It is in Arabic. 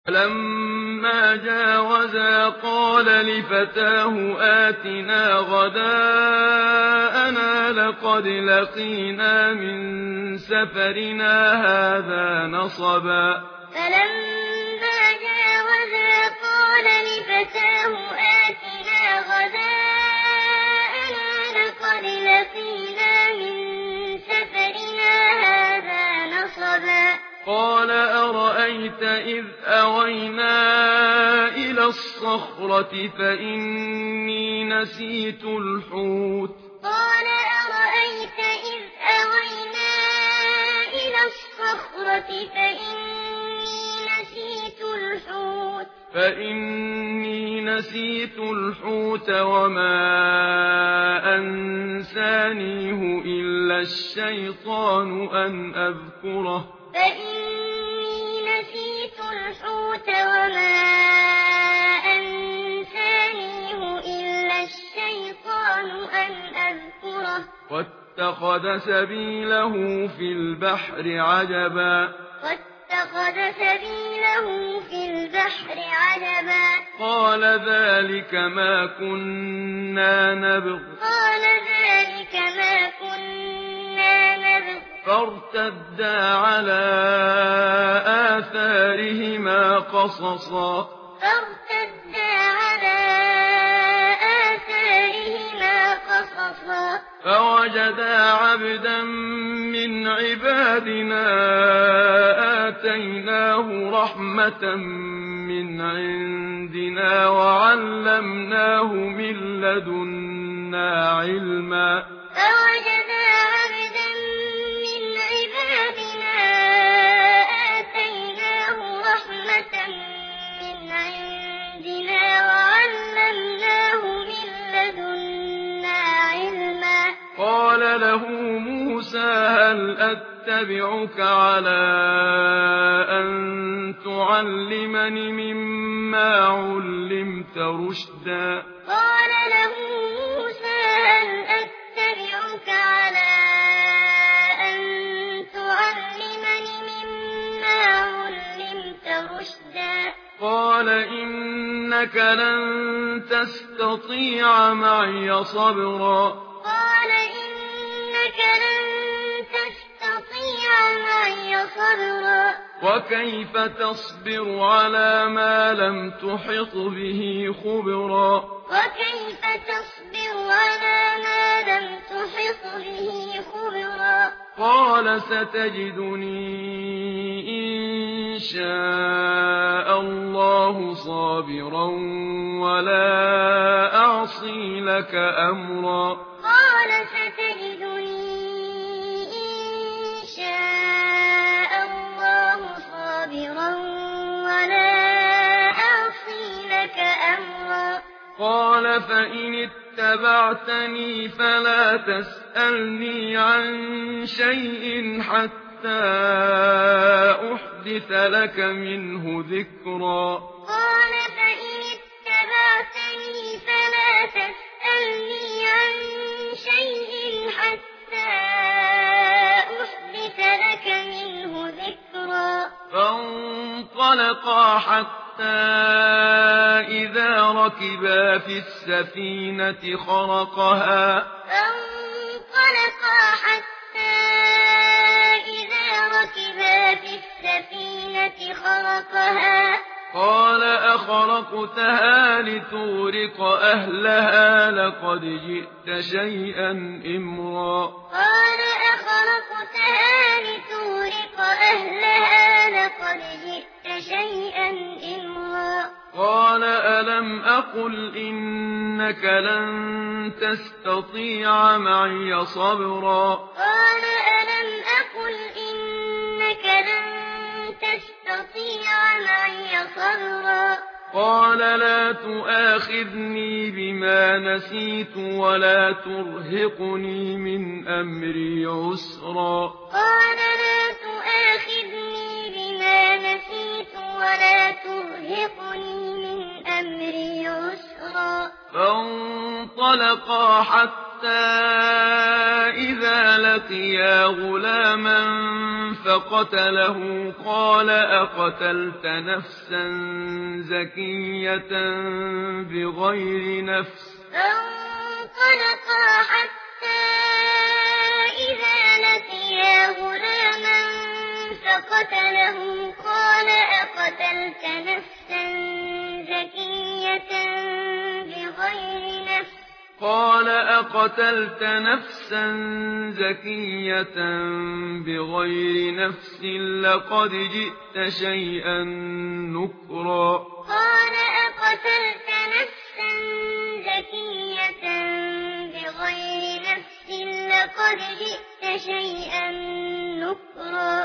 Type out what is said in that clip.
فلما جاوزا قال لفتاه آتنا غداءنا لقد لقينا من سفرنا هذا نصبا فلما جاوزا قال لفتاه آتنا غداءنا لقد لقينا من سفرنا هذا نصبا قال أرأيت إذ أوينا إلى الصخرة فإني نسيت الحوت قال أرأيت إذ أوينا إلى الصخرة فإني نسيت الحوت وما أنسانيه إلا الشيطان أن أذكره فإني نسيت الحوت وما أنسانيه إلا الشيطان أن أذكره واتخذ سبيله في البحر عجبا قال ذلك ما كنا نبغ فارتدا على آثارهما قصصا فوجدا عبدا من عبادنا آتيناه رحمة من عندنا وعلمناه من لدنا علما فوجدا عبدا من عبادنا آتيناه رحمة من عندنا وعلمناه من لدنا علما قال له موسى هل أتبعك على أن تعلمني مما علمت رشدا قال له موسى هل أتبعك على أن تعلمني مما علمت رشدا قال إنك لن تستطيع معي صبرا وكيف تصبر على ما لم تحط به خبرا قال ستجدني إن شاء الله صابرا ولا أعصي لك أمرا قال ستجدني إن شاء الله صابرا ولا أعصي لك أمرا قال فإن اتبعتني فلا تسألني عن شيء حتى أحدث لك منه ذكرا قال فإن اتبعتني فلا تسألني عن شيء حتى أحدث لك منه ذكرا فانطلقا حتى إذا ركبا في السفينة خرقها قال أخرقتها لتغرق أهلها لقد جئت شيئا إمرا قال أخرقتها لتغرق أهلها لقد جئت شيئا إمرا قال ألم أقل إنك لن تستطيع معي صبرا قال ألم أقل إنك لن تستطيع معي صبرا قال لا تؤاخذني بما نسيت ولا ترهقني من أمري عسرا قال لا تؤاخذني بما نسيت ولا ترهقني من أمري عسرا فانطلقا حتى حتى إذا لقيا غلاما فقتله قال أقتلت نفسا زكية بغير نفس فانطلقا حتى إذا لقيا غلاما فقتله قال أقتلت نفسا زكية بغير نفس لقد جئت شيئا نكرا قال أقتلت نفسا زكية بغير نفس لقد جئت شيئا نكرا